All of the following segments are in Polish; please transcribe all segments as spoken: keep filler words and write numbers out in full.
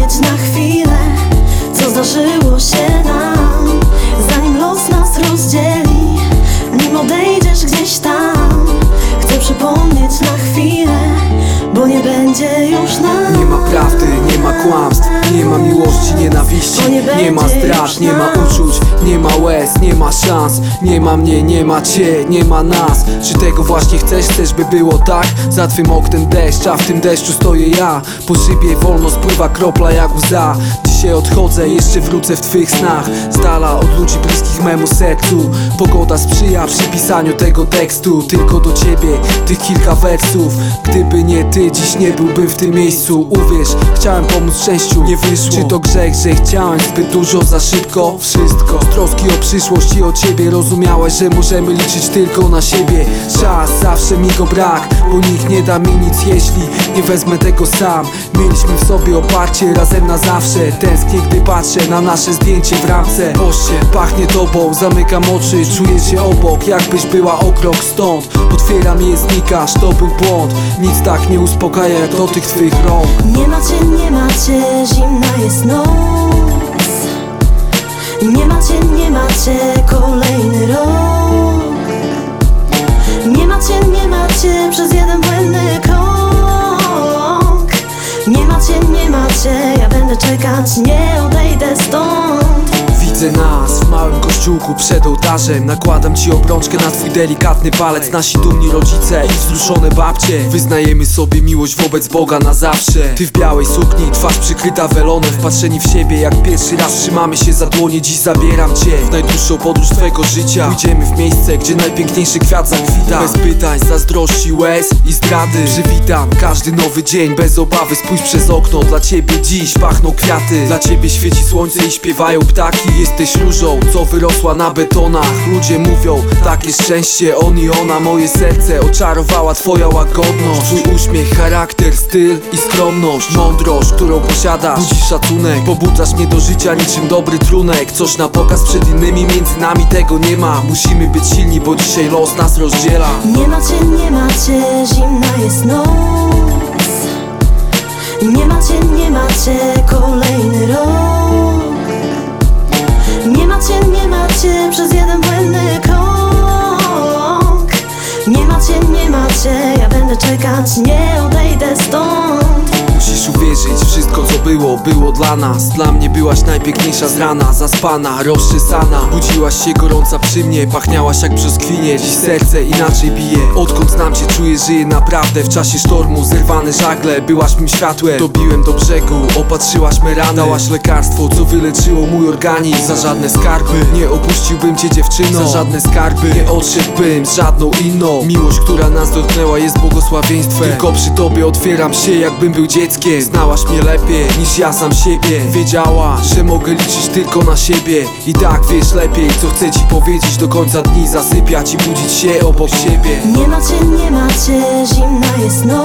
przypomnieć na chwilę, co zdarzyło się nam, zanim los nas rozdzieli, nim odejdziesz gdzieś tam. Chcę przypomnieć na chwilę, bo nie będzie już nas. Nie ma prawdy, nie ma kłamstw, nie ma miłości, nienawiści, nie, nie ma zdrad, nie ma uczuć, nie ma łez, nie ma szans. Nie ma mnie, nie ma cię, nie ma nas. Czy tego właśnie chcesz? Chcesz, by było tak? Za twym oknem deszcz, a w tym deszczu stoję ja. Po szybie wolno spływa kropla jak łza. Dzisiaj odchodzę, jeszcze wrócę w twych snach, z dala od ludzi bliskich memu sercu. Pogoda sprzyja przy pisaniu tego tekstu. Tylko do ciebie tych kilka wersów. Gdyby nie ty, dziś nie byłbym w tym miejscu. Uwierz, chciałem pomóc szczęściu, nie wyszło. Czy to grzech, że chciałem zbyt dużo za szybko? Wszystko z troski o przyszłość i o ciebie. Rozumiałeś, że możemy liczyć tylko na siebie. Czas, zawsze mi go brak, bo nikt nie da mi nic, jeśli nie wezmę tego sam. Mieliśmy w sobie oparcie, razem na zawsze. Tęsknię, gdy patrzę na nasze zdjęcie w ramce. Boże, pachnie tobą, zamykam oczy, czuję się obok, jakbyś była o krok stąd. Otwieram je, znikasz, to był błąd. Nic tak nie uspokaja jak dotyk twych rąk. Nie macie, nie macie, zimna jest noc. Nie macie, nie macie, kolejny rok. Nie macie, nie macie, przez jeden błędny krok. Nie macie, nie macie, ja będę czekać, nie odejdę stąd. Widzę nas w małym kościółku przed ołtarzem. Nakładam ci obrączkę na twój delikatny palec. Nasi dumni rodzice i wzruszone babcie. Wyznajemy sobie miłość wobec Boga na zawsze. Ty w białej sukni, twarz przykryta welonem, wpatrzeni w siebie jak pierwszy raz trzymamy się za dłonie. Dziś zabieram cię w najdłuższą podróż twego życia. Pójdziemy w miejsce, gdzie najpiękniejszy kwiat zakwita. Bez pytań, zazdrości, łez i zdrady. Przywitam każdy nowy dzień bez obawy. Spójrz przez okno, dla ciebie dziś pachną kwiaty. Dla ciebie świeci słońce i śpiewają ptaki. Jesteś różą, co wyrosła na betonach. Ludzie mówią, takie szczęście, on i ona. Moje serce oczarowała twoja łagodność. Twój uśmiech, charakter, styl i skromność. Mądrość, którą posiadasz, budzi szacunek. Pobudzasz mnie do życia niczym dobry trunek. Coś na pokaz przed innymi, między nami tego nie ma. Musimy być silni, bo dzisiaj los nas rozdziela. Nie macie, nie macie, zimna jest noc. Nie macie, nie macie, kolejny rok. Nie macie, nie macie, przez jeden błędny krok. Nie macie, nie macie, ja będę czekać, nie odejdę stąd. Musisz uwierzyć, wszystko co było, było dla nas. Dla mnie byłaś najpiękniejsza z rana. Zaspana, rozczesana, budziłaś się gorąca przy mnie. Pachniałaś jak brzoskwinie, dziś serce inaczej bije. Odkąd znam cię, czuję, żyję naprawdę. W czasie sztormu, zerwane żagle, byłaś mym światłem. Dobiłem do brzegu, opatrzyłaś me rany. Dałaś lekarstwo, co wyleczyło mój organizm. Za żadne skarby nie opuściłbym cię, dziewczyno. Za żadne skarby nie odszedłbym z żadną inną. Miłość, która nas dotknęła, jest błogosławieństwem. Tylko przy tobie otwieram się, jakbym był dzieckiem. Znałaś mnie lepiej niż ja sam siebie. Wiedziałaś, że mogę liczyć tylko na siebie. I tak wiesz lepiej, co chcę ci powiedzieć. Do końca dni zasypiać i budzić się obok siebie. Nie macie, nie macie, zimna jest noc.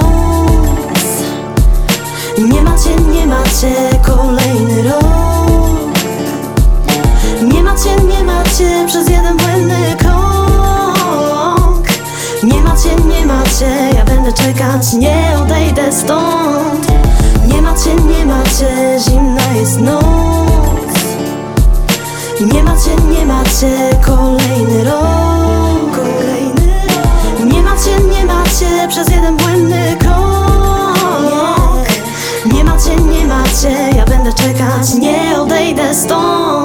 Nie macie, nie macie, kolejny rok. Nie macie, nie macie, przez jeden błędny krok. Nie macie, nie macie, ja będę czekać, nie odejdę stąd. Nie macie, nie macie, zimna jest noc. Nie macie, nie macie, kolejny rok. Nie macie, nie macie, przez jeden błędny krok. Nie macie, nie macie, ja będę czekać, nie odejdę stąd.